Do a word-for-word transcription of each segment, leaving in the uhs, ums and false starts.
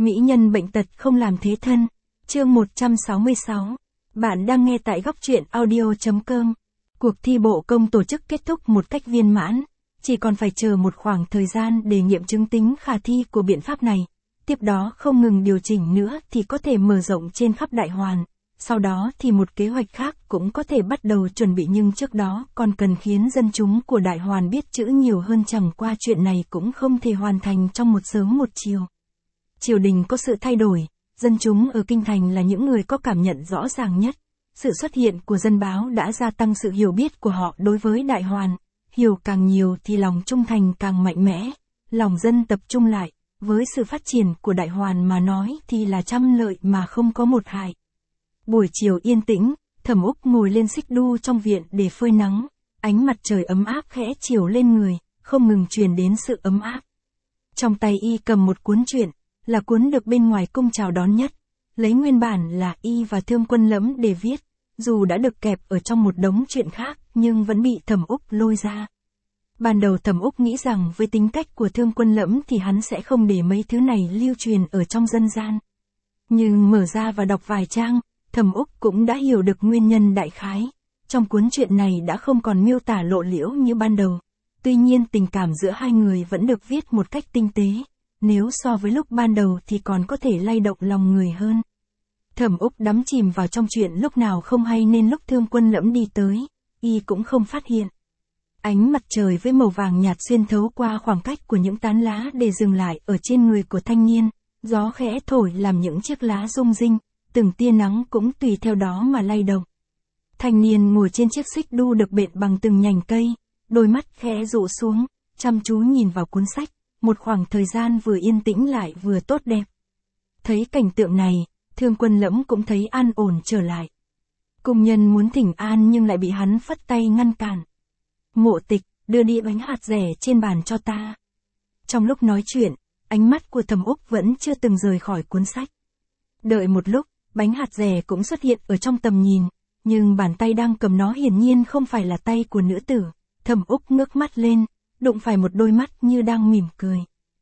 Mỹ nhân bệnh tật không làm thế thân. Chương một trăm sáu mươi sáu. Bạn đang nghe tại góc truyện audio chấm com. Cuộc thi bộ công tổ chức kết thúc một cách viên mãn. Chỉ còn phải chờ một khoảng thời gian để nghiệm chứng tính khả thi của biện pháp này. Tiếp đó không ngừng điều chỉnh nữa thì có thể mở rộng trên khắp Đại Hoàn. Sau đó thì một kế hoạch khác cũng có thể bắt đầu chuẩn bị, nhưng trước đó còn cần khiến dân chúng của Đại Hoàn biết chữ nhiều hơn, chẳng qua chuyện này cũng không thể hoàn thành trong một sớm một chiều. Triều đình có sự thay đổi, dân chúng ở Kinh Thành là những người có cảm nhận rõ ràng nhất. Sự xuất hiện của dân báo đã gia tăng sự hiểu biết của họ đối với Đại Hoàn. Hiểu càng nhiều thì lòng trung thành càng mạnh mẽ, lòng dân tập trung lại. Với sự phát triển của Đại Hoàn mà nói thì là trăm lợi mà không có một hại. Buổi chiều yên tĩnh, Thẩm Úc ngồi lên xích đu trong viện để phơi nắng. Ánh mặt trời ấm áp khẽ chiếu lên người, không ngừng truyền đến sự ấm áp. Trong tay y cầm một cuốn truyện, là cuốn được bên ngoài cung chào đón nhất. Lấy nguyên bản là y và Thương Quân Lẫm để viết, dù đã được kẹp ở trong một đống chuyện khác nhưng vẫn bị Thẩm Úc lôi ra. Ban đầu Thẩm Úc nghĩ rằng với tính cách của Thương Quân Lẫm thì hắn sẽ không để mấy thứ này lưu truyền ở trong dân gian. Nhưng mở ra và đọc vài trang, Thẩm Úc cũng đã hiểu được nguyên nhân đại khái. Trong cuốn truyện này đã không còn miêu tả lộ liễu như ban đầu. Tuy nhiên tình cảm giữa hai người vẫn được viết một cách tinh tế. Nếu so với lúc ban đầu thì còn có thể lay động lòng người hơn. Thẩm Úc đắm chìm vào trong chuyện lúc nào không hay nên lúc Thương Quân Lẫm đi tới, y cũng không phát hiện. Ánh mặt trời với màu vàng nhạt xuyên thấu qua khoảng cách của những tán lá để dừng lại ở trên người của thanh niên. Gió khẽ thổi làm những chiếc lá rung rinh, từng tia nắng cũng tùy theo đó mà lay động. Thanh niên ngồi trên chiếc xích đu được bện bằng từng nhành cây, đôi mắt khẽ dụ xuống, chăm chú nhìn vào cuốn sách. Một khoảng thời gian vừa yên tĩnh lại vừa tốt đẹp. Thấy cảnh tượng này, Thương Quân Lẫm cũng thấy an ổn trở lại. Cung nhân muốn thỉnh an nhưng lại bị hắn phất tay ngăn cản. Mộ Tịch, đưa đĩa bánh hạt dẻ trên bàn cho ta. Trong lúc nói chuyện, ánh mắt của Thẩm Úc vẫn chưa từng rời khỏi cuốn sách. Đợi một lúc, bánh hạt dẻ cũng xuất hiện ở trong tầm nhìn, nhưng bàn tay đang cầm nó hiển nhiên không phải là tay của nữ tử. Thẩm Úc ngước mắt lên, đụng phải một đôi mắt như đang mỉm cười.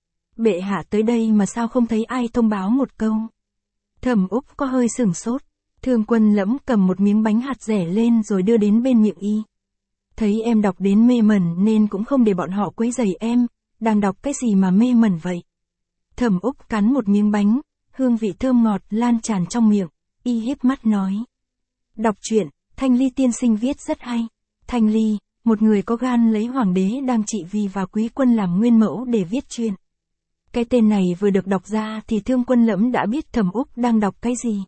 Bệ hạ tới đây mà sao không thấy ai thông báo một câu? Thẩm Úc có hơi sửng sốt. Thương Quân Lẫm cầm một miếng bánh hạt dẻ lên rồi đưa đến bên miệng y. Thấy em đọc đến mê mẩn nên cũng không để bọn họ quấy rầy em. Đang đọc cái gì mà mê mẩn vậy? Thẩm Úc cắn một miếng bánh, hương vị thơm ngọt lan tràn trong miệng. Y híp mắt nói. Đọc truyện, Thanh Ly tiên sinh viết rất hay. Thanh Ly, một người có gan lấy hoàng đế đang trị vì và quý quân làm nguyên mẫu để viết truyện. Cái tên này vừa được đọc ra thì Thương Quân Lẫm đã biết Thẩm Úc đang đọc cái gì.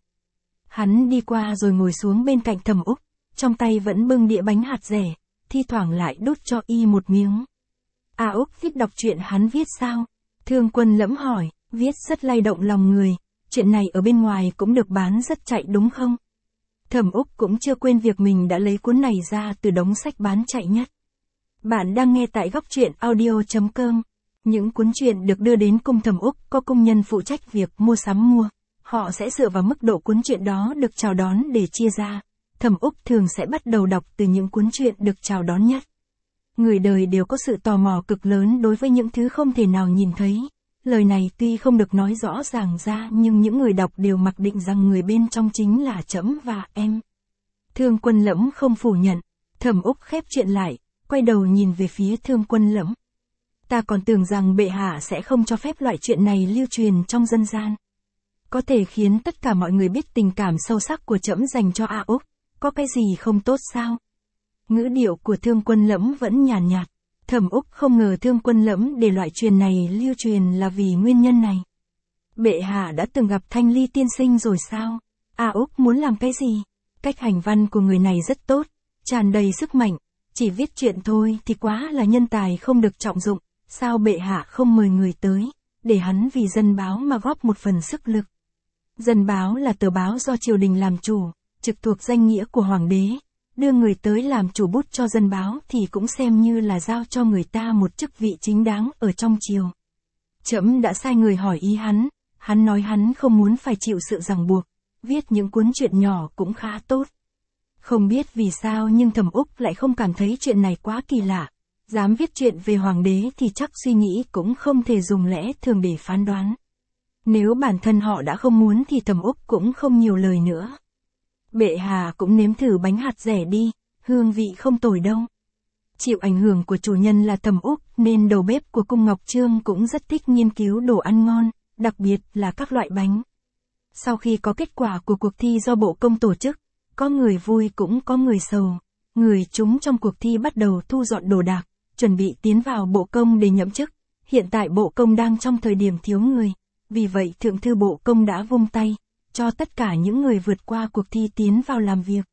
Hắn đi qua rồi ngồi xuống bên cạnh Thẩm Úc, trong tay vẫn bưng đĩa bánh hạt dẻ, thi thoảng lại đút cho y một miếng. À Úc thích đọc truyện hắn viết sao? Thương Quân Lẫm hỏi, viết rất lay động lòng người, chuyện này ở bên ngoài cũng được bán rất chạy đúng không? Thẩm Úc cũng chưa quên việc mình đã lấy cuốn này ra từ đống sách bán chạy nhất. Bạn đang nghe tại góc truyện audio chấm com. Những cuốn truyện được đưa đến cung Thẩm Úc có công nhân phụ trách việc mua sắm mua. Họ sẽ dựa vào mức độ cuốn truyện đó được chào đón để chia ra. Thẩm Úc thường sẽ bắt đầu đọc từ những cuốn truyện được chào đón nhất. Người đời đều có sự tò mò cực lớn đối với những thứ không thể nào nhìn thấy. Lời này tuy không được nói rõ ràng ra nhưng những người đọc đều mặc định rằng người bên trong chính là trẫm và em. Thương Quân Lẫm không phủ nhận. Thẩm Úc khép chuyện lại, quay đầu nhìn về phía Thương Quân Lẫm. Ta còn tưởng rằng bệ hạ sẽ không cho phép loại chuyện này lưu truyền trong dân gian. Có thể khiến tất cả mọi người biết tình cảm sâu sắc của trẫm dành cho A Úc, có cái gì không tốt sao? Ngữ điệu của Thương Quân Lẫm vẫn nhàn nhạt, nhạt. Thẩm Úc không ngờ Thương Quân Lẫm để loại truyền này lưu truyền là vì nguyên nhân này. Bệ hạ đã từng gặp Thanh Ly tiên sinh rồi sao? A Úc muốn làm cái gì? Cách hành văn của người này rất tốt, tràn đầy sức mạnh, chỉ viết chuyện thôi thì quá là nhân tài không được trọng dụng. Sao bệ hạ không mời người tới, để hắn vì dân báo mà góp một phần sức lực? Dân báo là tờ báo do triều đình làm chủ, trực thuộc danh nghĩa của hoàng đế. Đưa người tới làm chủ bút cho dân báo thì cũng xem như là giao cho người ta một chức vị chính đáng ở trong triều. Trẫm đã sai người hỏi ý hắn, hắn nói hắn không muốn phải chịu sự ràng buộc, viết những cuốn truyện nhỏ cũng khá tốt. Không biết vì sao nhưng Thẩm Úc lại không cảm thấy chuyện này quá kỳ lạ. Dám viết chuyện về hoàng đế thì chắc suy nghĩ cũng không thể dùng lẽ thường để phán đoán. Nếu bản thân họ đã không muốn thì Thẩm Úc cũng không nhiều lời nữa. Bệ hạ cũng nếm thử bánh hạt rẻ đi, hương vị không tồi đâu. Chịu ảnh hưởng của chủ nhân là Thẩm Úc nên đầu bếp của cung Ngọc Trương cũng rất thích nghiên cứu đồ ăn ngon, đặc biệt là các loại bánh. Sau khi có kết quả của cuộc thi do bộ công tổ chức, có người vui cũng có người sầu. Người trúng trong cuộc thi bắt đầu thu dọn đồ đạc, chuẩn bị tiến vào bộ công để nhậm chức. Hiện tại bộ công đang trong thời điểm thiếu người, vì vậy thượng thư bộ công đã vung tay, cho tất cả những người vượt qua cuộc thi tiến vào làm việc.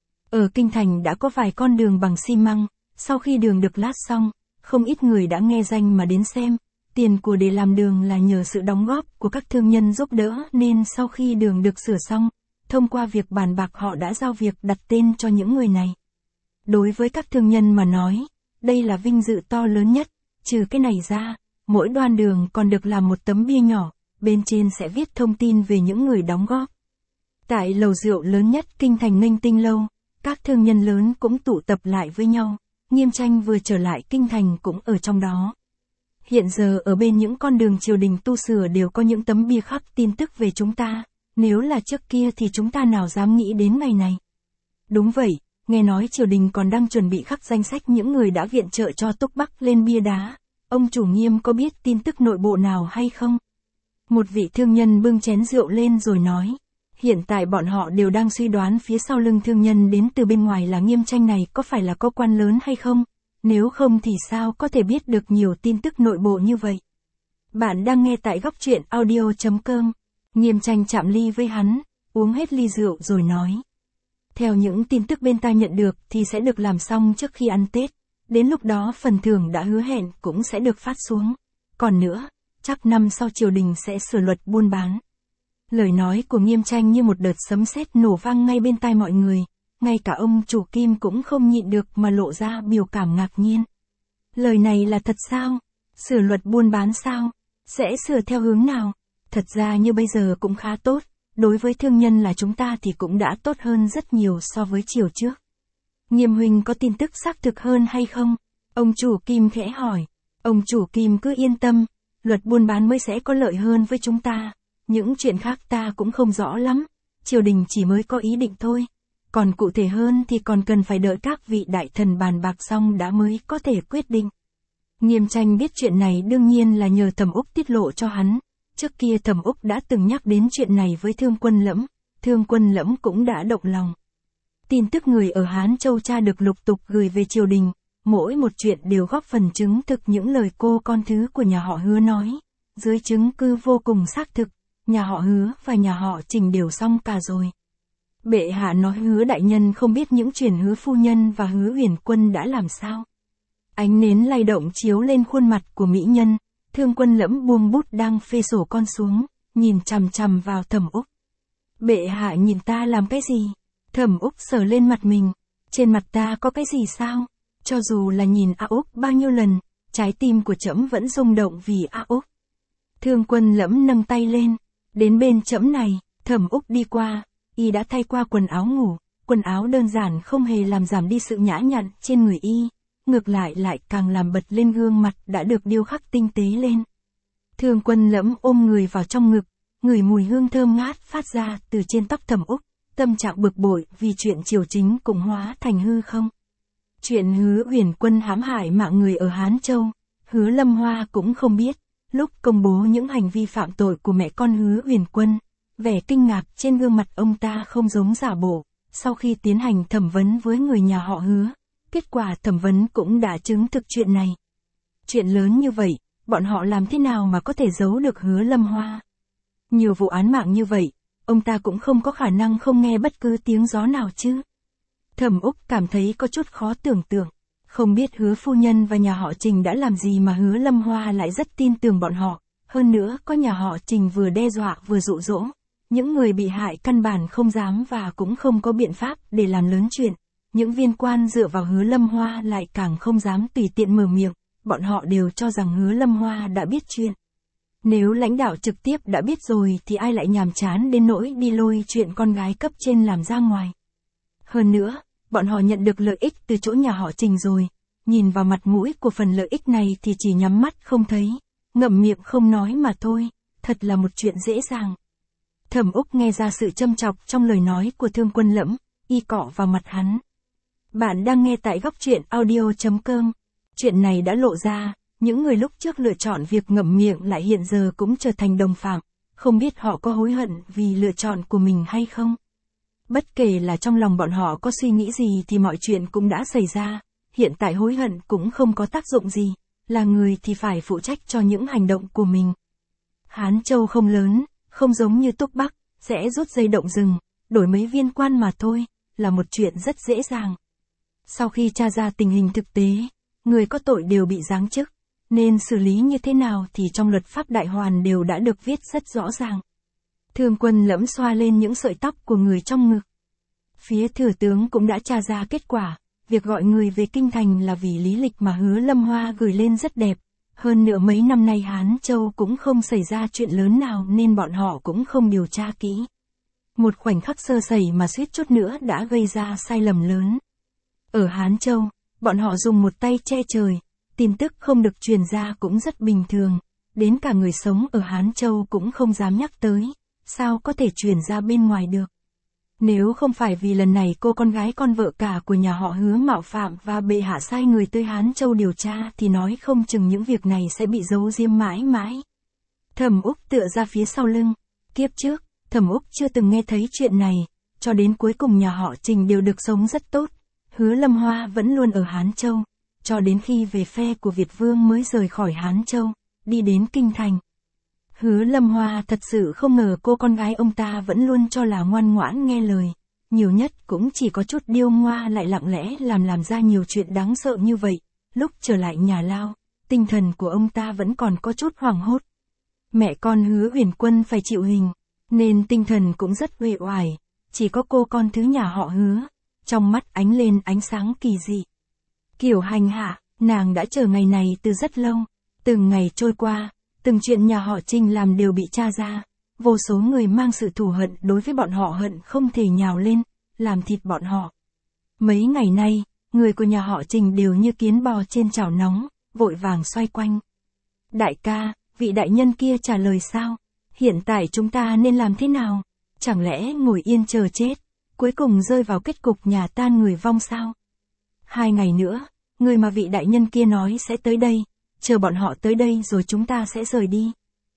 Ở Kinh Thành đã có vài con đường bằng xi măng, sau khi đường được lát xong, không ít người đã nghe danh mà đến xem. Tiền của để làm đường là nhờ sự đóng góp của các thương nhân giúp đỡ nên sau khi đường được sửa xong, thông qua việc bàn bạc họ đã giao việc đặt tên cho những người này. Đối với các thương nhân mà nói, đây là vinh dự to lớn nhất, trừ cái này ra, mỗi đoan đường còn được làm một tấm bia nhỏ, bên trên sẽ viết thông tin về những người đóng góp. Tại lầu rượu lớn nhất Kinh Thành Nghênh Tinh Lâu, các thương nhân lớn cũng tụ tập lại với nhau, Nghiêm Tranh vừa trở lại Kinh Thành cũng ở trong đó. Hiện giờ ở bên những con đường triều đình tu sửa đều có những tấm bia khắc tin tức về chúng ta, nếu là trước kia thì chúng ta nào dám nghĩ đến ngày này. Đúng vậy, nghe nói triều đình còn đang chuẩn bị khắc danh sách những người đã viện trợ cho Túc Bắc lên bia đá, ông chủ Nghiêm có biết tin tức nội bộ nào hay không? Một vị thương nhân bưng chén rượu lên rồi nói, hiện tại bọn họ đều đang suy đoán phía sau lưng thương nhân đến từ bên ngoài là Nghiêm Tranh này có phải là có quan lớn hay không? Nếu không thì sao có thể biết được nhiều tin tức nội bộ như vậy? Bạn đang nghe tại góc truyện audio chấm com. Nghiêm Tranh chạm ly với hắn, uống hết ly rượu rồi nói. Theo những tin tức bên tai nhận được thì sẽ được làm xong trước khi ăn Tết. Đến lúc đó phần thưởng đã hứa hẹn cũng sẽ được phát xuống. Còn nữa, chắc năm sau triều đình sẽ sửa luật buôn bán. Lời nói của Nghiêm Tranh như một đợt sấm sét nổ vang ngay bên tai mọi người. Ngay cả ông chủ Kim cũng không nhịn được mà lộ ra biểu cảm ngạc nhiên. Lời này là thật sao? Sửa luật buôn bán sao? Sẽ sửa theo hướng nào? Thật ra như bây giờ cũng khá tốt, đối với thương nhân là chúng ta thì cũng đã tốt hơn rất nhiều so với chiều trước. Nghiêm huynh có tin tức xác thực hơn hay không? Ông chủ Kim khẽ hỏi. Ông chủ Kim cứ yên tâm, luật buôn bán mới sẽ có lợi hơn với chúng ta. Những chuyện khác ta cũng không rõ lắm, triều đình chỉ mới có ý định thôi. Còn cụ thể hơn thì còn cần phải đợi các vị đại thần bàn bạc xong đã mới có thể quyết định. Nghiêm Tranh biết chuyện này đương nhiên là nhờ Thẩm Úc tiết lộ cho hắn. Trước kia Thẩm Úc đã từng nhắc đến chuyện này với Thương Quân Lẫm, Thương Quân Lẫm cũng đã động lòng. Tin tức người ở Hán Châu tra được lục tục gửi về triều đình, mỗi một chuyện đều góp phần chứng thực những lời cô con thứ của nhà họ Hứa nói. Dưới chứng cứ vô cùng xác thực, nhà họ Hứa và nhà họ Trình đều xong cả rồi. Bệ hạ nói Hứa đại nhân không biết những chuyện Hứa phu nhân và Hứa Huyền Quân đã làm sao. Ánh nến lay động chiếu lên khuôn mặt của mỹ nhân, Thương Quân Lẫm buông bút đang phê sổ con xuống, nhìn chằm chằm vào Thẩm Úc. Bệ hạ nhìn ta làm cái gì? Thẩm Úc sờ lên mặt mình, trên mặt ta có cái gì sao? Cho dù là nhìn A Úc bao nhiêu lần, trái tim của trẫm vẫn rung động vì A Úc. Thương Quân Lẫm nâng tay lên, đến bên trẫm này, Thẩm Úc đi qua, y đã thay qua quần áo ngủ, quần áo đơn giản không hề làm giảm đi sự nhã nhặn trên người y, ngược lại lại càng làm bật lên gương mặt đã được điêu khắc tinh tế lên. Thương Quân Lẫm ôm người vào trong ngực, ngửi mùi hương thơm ngát phát ra từ trên tóc Thẩm Úc, tâm trạng bực bội vì chuyện triều chính cũng hóa thành hư không. Chuyện Hứa Huyền Quân hãm hại mạng người ở Hán Châu, Hứa Lâm Hoa cũng không biết. Lúc công bố những hành vi phạm tội của mẹ con Hứa Huyền Quân, vẻ kinh ngạc trên gương mặt ông ta không giống giả bộ. Sau khi tiến hành thẩm vấn với người nhà họ Hứa, kết quả thẩm vấn cũng đã chứng thực chuyện này. Chuyện lớn như vậy, bọn họ làm thế nào mà có thể giấu được Hứa Lâm Hoa? Nhiều vụ án mạng như vậy, ông ta cũng không có khả năng không nghe bất cứ tiếng gió nào chứ. Thẩm Úc cảm thấy có chút khó tưởng tượng. Không biết Hứa phu nhân và nhà họ Trình đã làm gì mà Hứa Lâm Hoa lại rất tin tưởng bọn họ. Hơn nữa có nhà họ Trình vừa đe dọa vừa dụ dỗ. Những người bị hại căn bản không dám và cũng không có biện pháp để làm lớn chuyện. Những viên quan dựa vào Hứa Lâm Hoa lại càng không dám tùy tiện mở miệng. Bọn họ đều cho rằng Hứa Lâm Hoa đã biết chuyện. Nếu lãnh đạo trực tiếp đã biết rồi thì ai lại nhàm chán đến nỗi đi lôi chuyện con gái cấp trên làm ra ngoài. Hơn nữa, bọn họ nhận được lợi ích từ chỗ nhà họ Trình rồi. Nhìn vào mặt mũi của phần lợi ích này thì chỉ nhắm mắt không thấy, ngậm miệng không nói mà thôi. thật là một chuyện dễ dàng. Thẩm Úc nghe ra sự châm chọc trong lời nói của Thương Quân Lẫm, y cọ vào mặt hắn. Bạn đang nghe tại góc truyện audio.com. Chuyện này đã lộ ra, những người lúc trước lựa chọn việc ngậm miệng lại hiện giờ cũng trở thành đồng phạm, không biết họ có hối hận vì lựa chọn của mình hay không. Bất kể là trong lòng bọn họ có suy nghĩ gì thì mọi chuyện cũng đã xảy ra, hiện tại hối hận cũng không có tác dụng gì, là người thì phải phụ trách cho những hành động của mình. Hán Châu không lớn, không giống như Túc Bắc, sẽ rút dây động rừng, đổi mấy viên quan mà thôi, là một chuyện rất dễ dàng. Sau khi tra ra tình hình thực tế, người có tội đều bị giáng chức, nên xử lý như thế nào thì trong luật pháp Đại Hoàn đều đã được viết rất rõ ràng. Thương Quân Lẫm xoa lên những sợi tóc của người trong ngực. Phía thừa tướng cũng đã tra ra kết quả, việc gọi người về kinh thành là vì lý lịch mà Hứa Lâm Hoa gửi lên rất đẹp. Hơn nữa mấy năm nay Hán Châu cũng không xảy ra chuyện lớn nào nên bọn họ cũng không điều tra kỹ. Một khoảnh khắc sơ sẩy mà suýt chút nữa đã gây ra sai lầm lớn. Ở Hán Châu, bọn họ dùng một tay che trời, tin tức không được truyền ra cũng rất bình thường, đến cả người sống ở Hán Châu cũng không dám nhắc tới, sao có thể truyền ra bên ngoài được. Nếu không phải vì lần này cô con gái con vợ cả của nhà họ Hứa mạo phạm và bệ hạ sai người tới Hán Châu điều tra thì nói không chừng những việc này sẽ bị giấu giếm mãi mãi. Thẩm Úc tựa ra phía sau lưng. Kiếp trước, Thẩm Úc chưa từng nghe thấy chuyện này, cho đến cuối cùng nhà họ Trình đều được sống rất tốt. Hứa Lâm Hoa vẫn luôn ở Hán Châu, cho đến khi về phe của Việt Vương mới rời khỏi Hán Châu, đi đến Kinh Thành. Hứa Lâm Hoa thật sự không ngờ cô con gái ông ta vẫn luôn cho là ngoan ngoãn nghe lời, nhiều nhất cũng chỉ có chút điêu ngoa lại lặng lẽ làm làm ra nhiều chuyện đáng sợ như vậy. Lúc trở lại nhà Lao, tinh thần của ông ta vẫn còn có chút hoảng hốt. Mẹ con Hứa Huyền Quân phải chịu hình, nên tinh thần cũng rất uể oải, chỉ có cô con thứ nhà họ Hứa, trong mắt ánh lên ánh sáng kỳ dị. Kiểu hành hạ, nàng đã chờ ngày này từ rất lâu, từng ngày trôi qua. Từng chuyện nhà họ Trình làm đều bị tra ra, vô số người mang sự thù hận đối với bọn họ hận không thể nhào lên, làm thịt bọn họ. Mấy ngày nay, người của nhà họ Trình đều như kiến bò trên chảo nóng, vội vàng xoay quanh. Đại ca, vị đại nhân kia trả lời sao? Hiện tại chúng ta nên làm thế nào? Chẳng lẽ ngồi yên chờ chết, cuối cùng rơi vào kết cục nhà tan người vong sao? Hai ngày nữa, người mà vị đại nhân kia nói sẽ tới đây. Chờ bọn họ tới đây rồi chúng ta sẽ rời đi.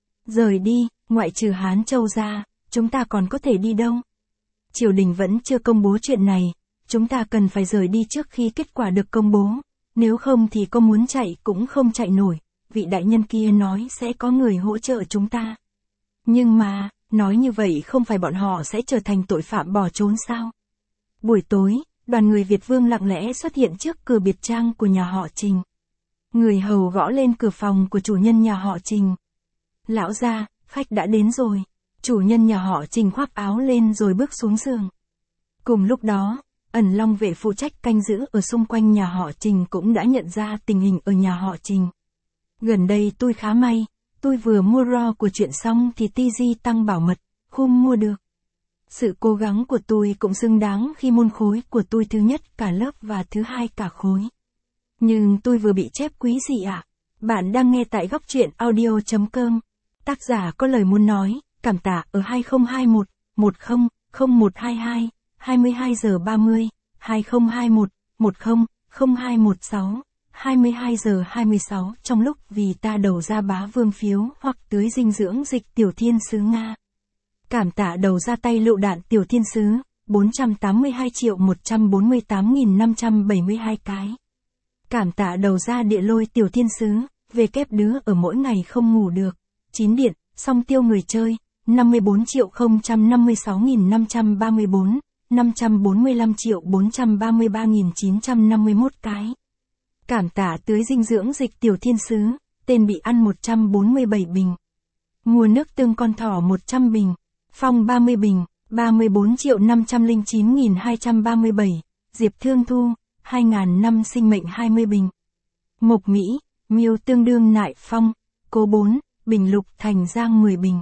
Rời đi, ngoại trừ Hán Châu ra, chúng ta còn có thể đi đâu? Triều đình vẫn chưa công bố chuyện này, chúng ta cần phải rời đi trước khi kết quả được công bố, nếu không thì có muốn chạy cũng không chạy nổi, vị đại nhân kia nói sẽ có người hỗ trợ chúng ta. Nhưng mà, nói như vậy không phải bọn họ sẽ trở thành tội phạm bỏ trốn sao? Buổi tối, đoàn người Việt Vương lặng lẽ xuất hiện trước cửa biệt trang của nhà họ Trình. Người hầu gõ lên cửa phòng của chủ nhân nhà họ Trình. Lão gia, khách đã đến rồi. Chủ nhân nhà họ Trình khoác áo lên rồi bước xuống giường. Cùng lúc đó, ẩn long vệ phụ trách canh giữ ở xung quanh nhà họ Trình cũng đã nhận ra tình hình ở nhà họ Trình. Gần đây tôi khá may, tôi vừa mua raw của chuyện xong thì tê giê tăng bảo mật, không mua được. Sự cố gắng của tôi cũng xứng đáng khi môn khối của tôi thứ nhất cả lớp và thứ hai cả khối. Nhưng tôi vừa bị chép quý gì ạ? À? Bạn đang nghe tại góc truyện audio.com. Tác giả có lời muốn nói, cảm tạ ở hai không hai một, một không, không một hai hai, hai mươi hai giờ ba mươi, hai không hai một, một không, không hai một sáu, hai mươi hai giờ hai mươi sáu trong lúc vì ta đầu ra bá vương phiếu hoặc tưới dinh dưỡng dịch tiểu thiên sứ Nga. Cảm tạ đầu ra tay lựu đạn tiểu thiên sứ, bốn trăm tám mươi hai triệu một trăm bốn mươi tám nghìn năm trăm bảy mươi hai cái. Cảm tạ đầu ra địa lôi tiểu thiên sứ, về kép đứa ở mỗi ngày không ngủ được, chín điện, song tiêu người chơi, năm mươi bốn triệu không trăm năm mươi sáu nghìn năm trăm ba mươi bốn, năm trăm bốn mươi lăm triệu bốn trăm ba mươi ba nghìn chín trăm năm mươi mốt cái. Cảm tạ tưới dinh dưỡng dịch tiểu thiên sứ, tên bị ăn một trăm bốn mươi bảy bình. Mua nước tương con thỏ một trăm bình, phong ba mươi bình, ba mươi bốn triệu năm trăm lẻ chín nghìn hai trăm ba mươi bảy, Diệp Thương Thu, hai nghìn năm sinh mệnh hai mươi bình. Mộc Mỹ, miêu tương đương nại phong, cố bốn, bình lục thành giang mười bình.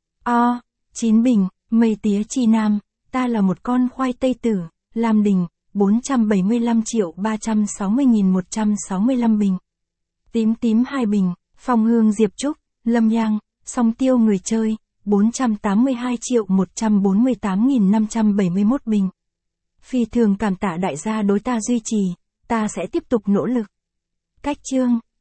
O, chín bình, mây tía chi nam, ta là một con khoai tây tử, Lam Đình, bốn trăm bảy mươi lăm triệu ba trăm sáu mươi nghìn một trăm sáu mươi lăm bình. Tím tím hai bình, phong hương diệp trúc, lâm nhang, Song tiêu người chơi, bốn trăm tám mươi hai triệu một trăm bốn mươi tám nghìn năm trăm bảy mươi mốt bình. Phi thường cảm tạ đại gia đối ta duy trì, ta sẽ tiếp tục nỗ lực. Cách chương